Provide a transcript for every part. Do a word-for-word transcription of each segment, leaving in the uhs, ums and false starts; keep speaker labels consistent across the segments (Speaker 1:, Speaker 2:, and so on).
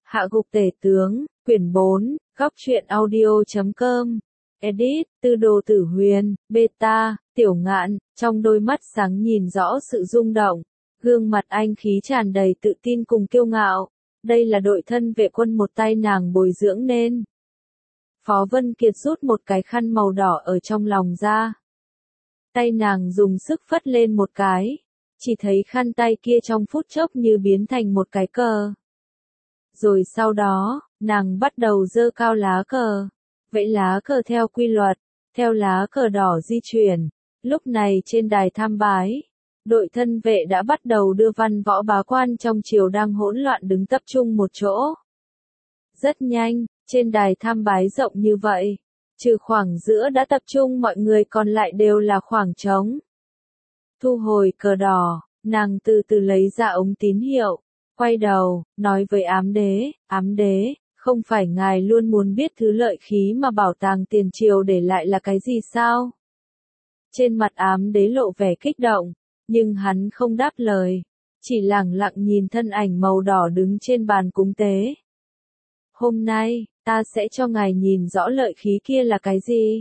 Speaker 1: Hạ gục tể tướng, quyển bốn, góc truyện audio chấm com. Edit, Tư Đồ Tử Huyền, Beta, Tiểu Ngạn, trong đôi mắt sáng nhìn rõ sự rung động. Gương mặt anh khí tràn đầy tự tin cùng kiêu ngạo. Đây là đội thân vệ quân một tay nàng bồi dưỡng nên. Phó Vân Kiệt rút một cái khăn màu đỏ ở trong lòng ra. Tay nàng dùng sức phất lên một cái. Chỉ thấy khăn tay kia trong phút chốc như biến thành một cái cờ. Rồi sau đó, nàng bắt đầu giơ cao lá cờ. Vẫy lá cờ theo quy luật, theo lá cờ đỏ di chuyển. Lúc này trên đài tham bái, đội thân vệ đã bắt đầu đưa văn võ bá quan trong triều đang hỗn loạn đứng tập trung một chỗ. Rất nhanh, trên đài tham bái rộng như vậy, trừ khoảng giữa đã tập trung mọi người còn lại đều là khoảng trống. Thu hồi cờ đỏ, nàng từ từ lấy ra ống tín hiệu, quay đầu, nói với ám đế, ám đế, không phải ngài luôn muốn biết thứ lợi khí mà bảo tàng tiền triều để lại là cái gì sao? Trên mặt ám đế lộ vẻ kích động, nhưng hắn không đáp lời, chỉ lẳng lặng nhìn thân ảnh màu đỏ đứng trên bàn cúng tế. Hôm nay, ta sẽ cho ngài nhìn rõ lợi khí kia là cái gì.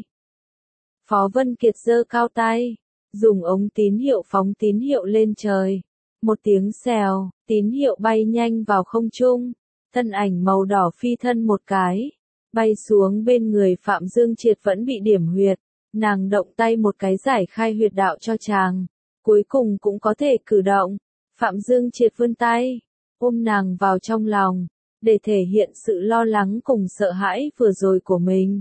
Speaker 1: Phó Vân Kiệt giơ cao tay, dùng ống tín hiệu phóng tín hiệu lên trời. Một tiếng xèo, tín hiệu bay nhanh vào không trung, thân ảnh màu đỏ phi thân một cái, bay xuống bên người Phạm Dương Triệt vẫn bị điểm huyệt, nàng động tay một cái giải khai huyệt đạo cho chàng, cuối cùng cũng có thể cử động. Phạm Dương Triệt vươn tay, ôm nàng vào trong lòng, để thể hiện sự lo lắng cùng sợ hãi vừa rồi của mình.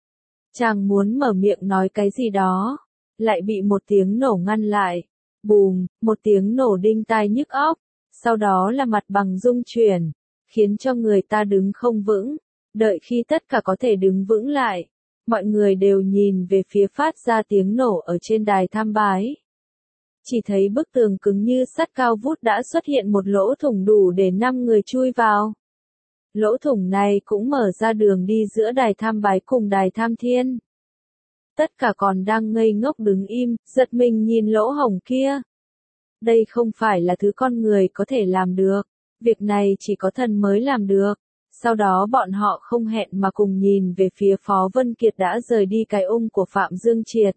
Speaker 1: Chàng muốn mở miệng nói cái gì đó, lại bị một tiếng nổ ngăn lại. Bùm, một tiếng nổ đinh tai nhức óc, sau đó là mặt bằng rung chuyển, khiến cho người ta đứng không vững. Đợi khi tất cả có thể đứng vững lại, mọi người đều nhìn về phía phát ra tiếng nổ ở trên đài tham bái. Chỉ thấy bức tường cứng như sắt cao vút đã xuất hiện một lỗ thủng đủ để năm người chui vào. Lỗ thủng này cũng mở ra đường đi giữa đài tham bái cùng đài tham thiên. Tất cả còn đang ngây ngốc đứng im, giật mình nhìn lỗ hổng kia. Đây không phải là thứ con người có thể làm được, việc này chỉ có thần mới làm được. Sau đó bọn họ không hẹn mà cùng nhìn về phía Phó Vân Kiệt đã rời đi cái ung của Phạm Dương Triệt.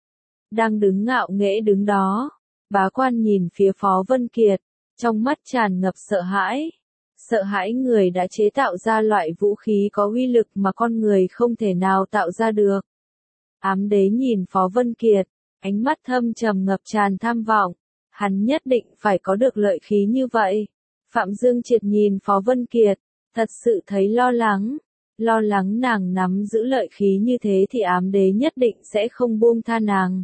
Speaker 1: Đang đứng ngạo nghễ đứng đó, bá quan nhìn phía Phó Vân Kiệt, trong mắt tràn ngập sợ hãi. Sợ hãi người đã chế tạo ra loại vũ khí có uy lực mà con người không thể nào tạo ra được. Ám đế nhìn Phó Vân Kiệt, ánh mắt thâm trầm ngập tràn tham vọng, hắn nhất định phải có được lợi khí như vậy. Phạm Dương Triệt nhìn Phó Vân Kiệt, thật sự thấy lo lắng, lo lắng nàng nắm giữ lợi khí như thế thì ám đế nhất định sẽ không buông tha nàng.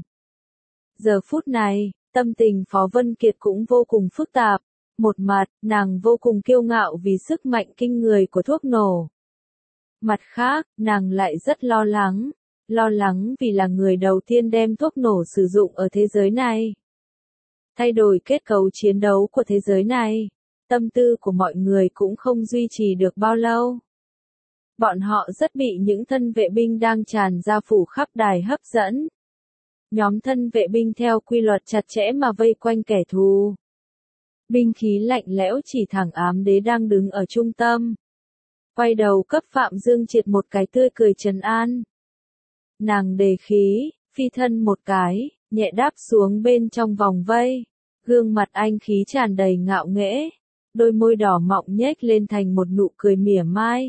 Speaker 1: Giờ phút này, tâm tình Phó Vân Kiệt cũng vô cùng phức tạp, một mặt, nàng vô cùng kiêu ngạo vì sức mạnh kinh người của thuốc nổ. Mặt khác, nàng lại rất lo lắng. Lo lắng vì là người đầu tiên đem thuốc nổ sử dụng ở thế giới này. Thay đổi kết cấu chiến đấu của thế giới này, tâm tư của mọi người cũng không duy trì được bao lâu. Bọn họ rất bị những thân vệ binh đang tràn ra phủ khắp đài hấp dẫn. Nhóm thân vệ binh theo quy luật chặt chẽ mà vây quanh kẻ thù. Binh khí lạnh lẽo chỉ thẳng ám đế đang đứng ở trung tâm. Quay đầu cấp Phạm Dương Triệt một cái tươi cười trấn an. Nàng đề khí, phi thân một cái, nhẹ đáp xuống bên trong vòng vây. Gương mặt anh khí tràn đầy ngạo nghễ, đôi môi đỏ mọng nhếch lên thành một nụ cười mỉa mai.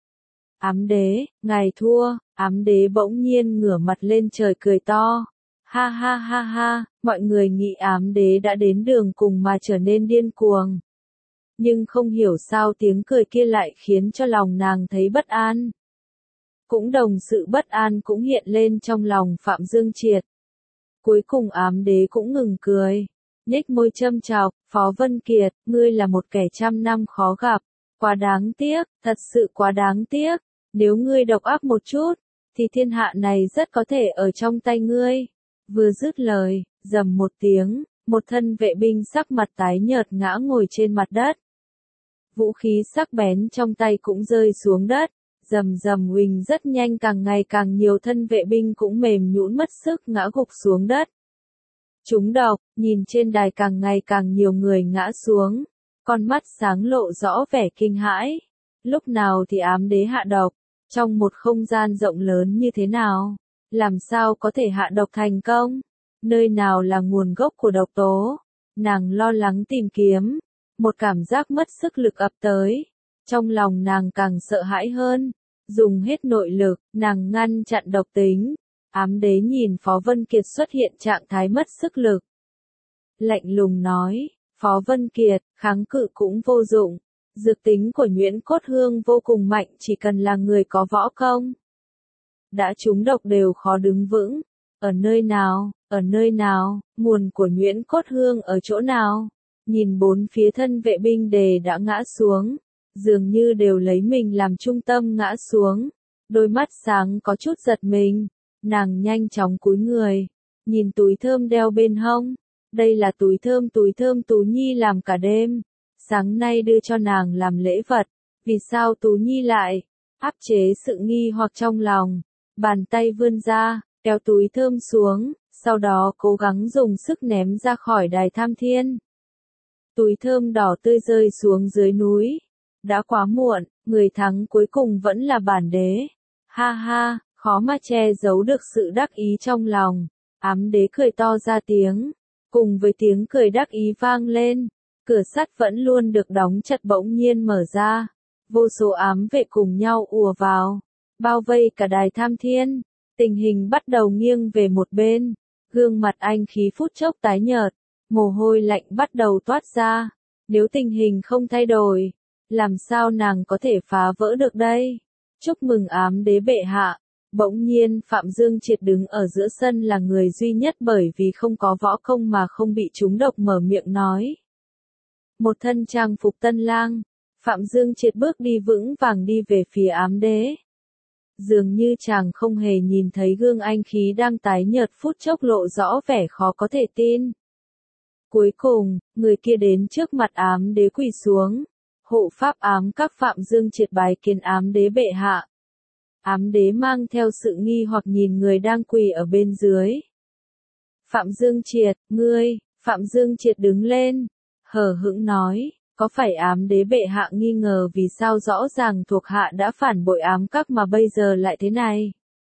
Speaker 1: Ám đế, ngài thua, ám đế bỗng nhiên ngửa mặt lên trời cười to. Ha ha ha ha, mọi người nghĩ ám đế đã đến đường cùng mà trở nên điên cuồng. Nhưng không hiểu sao tiếng cười kia lại khiến cho lòng nàng thấy bất an. Cũng đồng sự bất an cũng hiện lên trong lòng Phạm Dương Triệt. Cuối cùng ám đế cũng ngừng cười, nhếch môi châm chọc, Phó Vân Kiệt, ngươi là một kẻ trăm năm khó gặp, quá đáng tiếc, thật sự quá đáng tiếc, nếu ngươi độc ác một chút, thì thiên hạ này rất có thể ở trong tay ngươi. Vừa dứt lời, rầm một tiếng, một thân vệ binh sắc mặt tái nhợt ngã ngồi trên mặt đất. Vũ khí sắc bén trong tay cũng rơi xuống đất. Rầm rầm huỳnh rất nhanh, càng ngày càng nhiều thân vệ binh cũng mềm nhũn mất sức ngã gục xuống đất. Chúng độc, nhìn trên đài càng ngày càng nhiều người ngã xuống, con mắt sáng lộ rõ vẻ kinh hãi. Lúc nào thì ám đế hạ độc? Trong một không gian rộng lớn như thế nào? Làm sao có thể hạ độc thành công? Nơi nào là nguồn gốc của độc tố? Nàng lo lắng tìm kiếm. Một cảm giác mất sức lực ập tới. Trong lòng nàng càng sợ hãi hơn. Dùng hết nội lực, nàng ngăn chặn độc tính. Ám đế nhìn Phó Vân Kiệt xuất hiện trạng thái mất sức lực. Lạnh lùng nói, Phó Vân Kiệt, kháng cự cũng vô dụng. Dược tính của nhuyễn cốt hương vô cùng mạnh, chỉ cần là người có võ công. Đã trúng độc đều khó đứng vững. Ở nơi nào, ở nơi nào, nguồn của nhuyễn cốt hương ở chỗ nào? Nhìn bốn phía thân vệ binh đề đã ngã xuống. Dường như đều lấy mình làm trung tâm ngã xuống. Đôi mắt sáng có chút giật mình. Nàng nhanh chóng cúi người. Nhìn túi thơm đeo bên hông. Đây là túi thơm túi thơm Tú Nhi làm cả đêm. Sáng nay đưa cho nàng làm lễ vật. Vì sao Tú Nhi lại áp chế sự nghi hoặc trong lòng. Bàn tay vươn ra, kéo túi thơm xuống. Sau đó cố gắng dùng sức ném ra khỏi đài tham thiên. Túi thơm đỏ tươi rơi xuống dưới núi. Đã quá muộn, người thắng cuối cùng vẫn là bản đế. Ha ha, khó mà che giấu được sự đắc ý trong lòng. Ám đế cười to ra tiếng. Cùng với tiếng cười đắc ý vang lên. Cửa sắt vẫn luôn được đóng chặt bỗng nhiên mở ra. Vô số ám vệ cùng nhau ùa vào. Bao vây cả đài tham thiên. Tình hình bắt đầu nghiêng về một bên. Gương mặt anh khí phút chốc tái nhợt. Mồ hôi lạnh bắt đầu toát ra. Nếu tình hình không thay đổi, làm sao nàng có thể phá vỡ được đây? Chúc mừng ám đế bệ hạ. Bỗng nhiên Phạm Dương Triệt đứng ở giữa sân là người duy nhất bởi vì không có võ công mà không bị trúng độc mở miệng nói. Một thân trang phục tân lang, Phạm Dương Triệt bước đi vững vàng đi về phía ám đế. Dường như chàng không hề nhìn thấy gương anh khí đang tái nhợt phút chốc lộ rõ vẻ khó có thể tin. Cuối cùng, người kia đến trước mặt ám đế quỳ xuống. Hộ pháp ám các Phạm Dương Triệt bái kiến ám đế bệ hạ. Ám đế mang theo sự nghi hoặc nhìn người đang quỳ ở bên dưới. Phạm Dương Triệt, ngươi, Phạm Dương Triệt đứng lên, hờ hững nói, có phải ám đế bệ hạ nghi ngờ vì sao rõ ràng thuộc hạ đã phản bội ám các mà bây giờ lại thế này?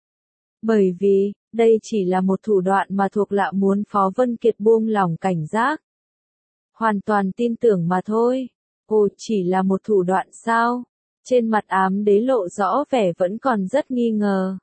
Speaker 1: Bởi vì, đây chỉ là một thủ đoạn mà thuộc hạ muốn Phó Vân Kiệt buông lỏng cảnh giác. Hoàn toàn tin tưởng mà thôi. Ồ, chỉ là một thủ đoạn sao? Trên mặt ám đế lộ rõ vẻ vẫn còn rất nghi ngờ.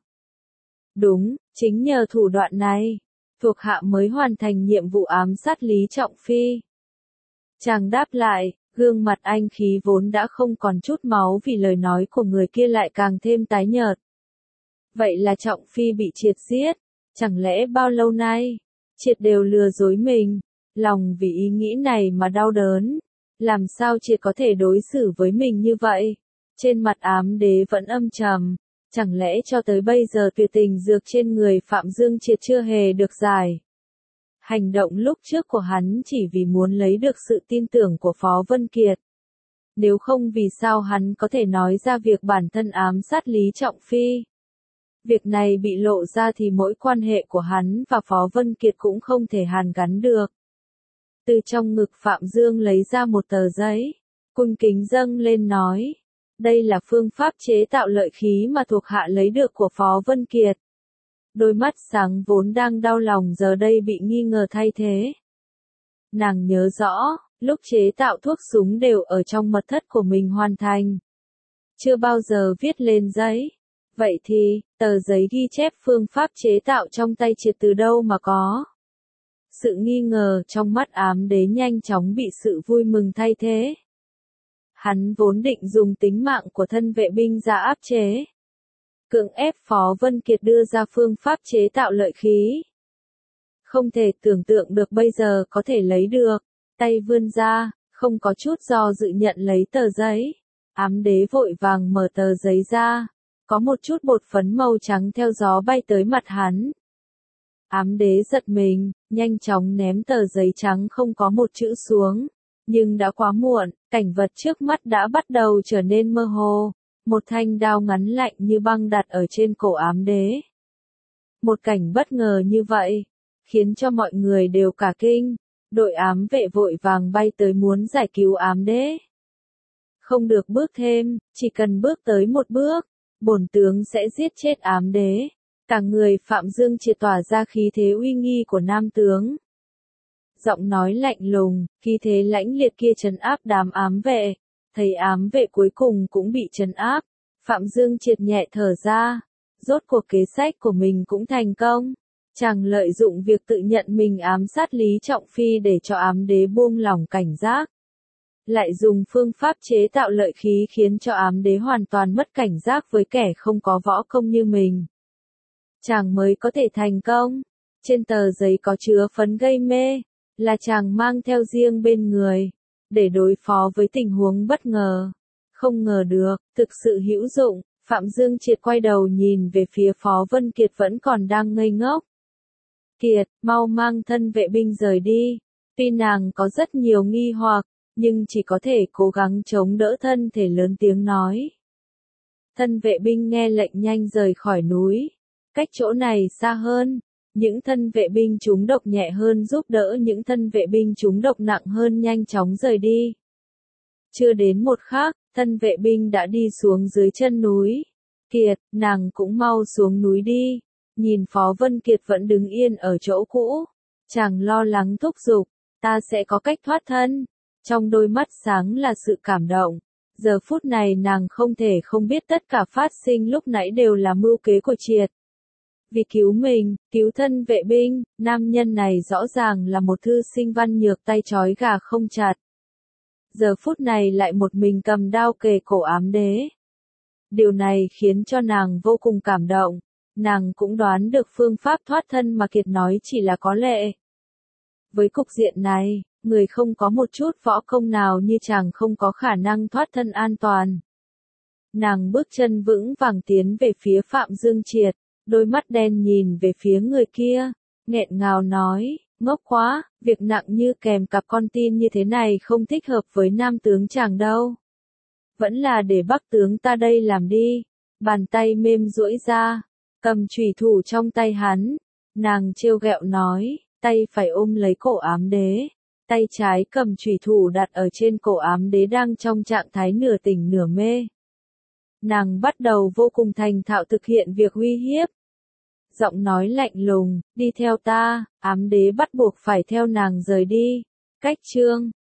Speaker 1: Đúng, chính nhờ thủ đoạn này, thuộc hạ mới hoàn thành nhiệm vụ ám sát Lý Trọng Phi. Chàng đáp lại, gương mặt anh khí vốn đã không còn chút máu vì lời nói của người kia lại càng thêm tái nhợt. Vậy là Trọng Phi bị Triệt giết, chẳng lẽ bao lâu nay, Triệt đều lừa dối mình, lòng vì ý nghĩ này mà đau đớn. Làm sao Triệt có thể đối xử với mình như vậy? Trên mặt ám đế vẫn âm trầm, chẳng lẽ cho tới bây giờ tuyệt tình dược trên người Phạm Dương Triệt chưa hề được giải. Hành động lúc trước của hắn chỉ vì muốn lấy được sự tin tưởng của Phó Vân Kiệt. Nếu không vì sao hắn có thể nói ra việc bản thân ám sát Lý Trọng Phi. Việc này bị lộ ra thì mỗi quan hệ của hắn và Phó Vân Kiệt cũng không thể hàn gắn được. Từ trong ngực Phạm Dương lấy ra một tờ giấy, cung kính dâng lên nói. Đây là phương pháp chế tạo lợi khí mà thuộc hạ lấy được của Phó Vân Kiệt. Đôi mắt sáng vốn đang đau lòng giờ đây bị nghi ngờ thay thế. Nàng nhớ rõ, lúc chế tạo thuốc súng đều ở trong mật thất của mình hoàn thành. Chưa bao giờ viết lên giấy. Vậy thì, tờ giấy ghi chép phương pháp chế tạo trong tay Triệt từ đâu mà có? Sự nghi ngờ trong mắt ám đế nhanh chóng bị sự vui mừng thay thế. Hắn vốn định dùng tính mạng của thân vệ binh ra áp chế. Cưỡng ép Phó Vân Kiệt đưa ra phương pháp chế tạo lợi khí. Không thể tưởng tượng được bây giờ có thể lấy được. Tay vươn ra, không có chút do dự nhận lấy tờ giấy. Ám đế vội vàng mở tờ giấy ra. Có một chút bột phấn màu trắng theo gió bay tới mặt hắn. Ám đế giật mình, nhanh chóng ném tờ giấy trắng không có một chữ xuống. Nhưng đã quá muộn, cảnh vật trước mắt đã bắt đầu trở nên mơ hồ. Một thanh đao ngắn lạnh như băng đặt ở trên cổ ám đế. Một cảnh bất ngờ như vậy, khiến cho mọi người đều cả kinh. Đội ám vệ vội vàng bay tới muốn giải cứu ám đế. không được bước thêm, chỉ cần bước tới một bước, bổn tướng sẽ giết chết ám đế. Cả người Phạm Dương Triệt tỏa ra khí thế uy nghi của nam tướng. Giọng nói lạnh lùng, khí thế lãnh liệt kia trấn áp đám ám vệ. Thấy ám vệ cuối cùng cũng bị trấn áp, Phạm Dương Triệt nhẹ thở ra. Rốt cuộc kế sách của mình cũng thành công. Chàng lợi dụng việc tự nhận mình ám sát Lý Trọng Phi để cho ám đế buông lỏng cảnh giác. Lại dùng phương pháp chế tạo lợi khí khiến cho ám đế hoàn toàn mất cảnh giác với kẻ không có võ công như mình. Chàng mới có thể thành công. Trên tờ giấy có chứa phấn gây mê, là chàng mang theo riêng bên người, để đối phó với tình huống bất ngờ. Không ngờ được, thực sự hữu dụng. Phạm Dương Triệt quay đầu nhìn về phía Phó Vân Kiệt vẫn còn đang ngây ngốc. Kiệt, mau mang thân vệ binh rời đi. Tuy nàng có rất nhiều nghi hoặc, nhưng chỉ có thể cố gắng chống đỡ thân thể lớn tiếng nói. Thân vệ binh nghe lệnh nhanh rời khỏi núi. Cách chỗ này xa hơn, những thân vệ binh trúng độc nhẹ hơn giúp đỡ những thân vệ binh trúng độc nặng hơn nhanh chóng rời đi. Chưa đến một khắc, thân vệ binh đã đi xuống dưới chân núi. Kiệt, nàng cũng mau xuống núi đi. Nhìn Phó Vân Kiệt vẫn đứng yên ở chỗ cũ. Chàng lo lắng thúc giục, ta sẽ có cách thoát thân. Trong đôi mắt sáng là sự cảm động. Giờ phút này nàng không thể không biết tất cả phát sinh lúc nãy đều là mưu kế của Triệt. Vì cứu mình, cứu thân vệ binh, nam nhân này rõ ràng là một thư sinh văn nhược tay trói gà không chặt. Giờ phút này lại một mình cầm đao kề cổ ám đế. Điều này khiến cho nàng vô cùng cảm động. Nàng cũng đoán được phương pháp thoát thân mà Kiệt nói chỉ là có lệ. Với cục diện này, người không có một chút võ công nào như chàng không có khả năng thoát thân an toàn. Nàng bước chân vững vàng tiến về phía Phạm Dương Triệt, đôi mắt đen nhìn về phía người kia, nghẹn ngào nói, ngốc quá, việc nặng như kèm cặp con tin như thế này không thích hợp với nam tướng chàng đâu. Vẫn là để Bắc tướng ta đây làm đi. Bàn tay mềm duỗi ra, cầm chùy thủ trong tay hắn, nàng trêu ghẹo nói, tay phải ôm lấy cổ ám đế, tay trái cầm chùy thủ đặt ở trên cổ ám đế đang trong trạng thái nửa tỉnh nửa mê. Nàng bắt đầu vô cùng thành thạo thực hiện việc uy hiếp. Giọng nói lạnh lùng, đi theo ta, ám đế bắt buộc phải theo nàng rời đi. Cách chương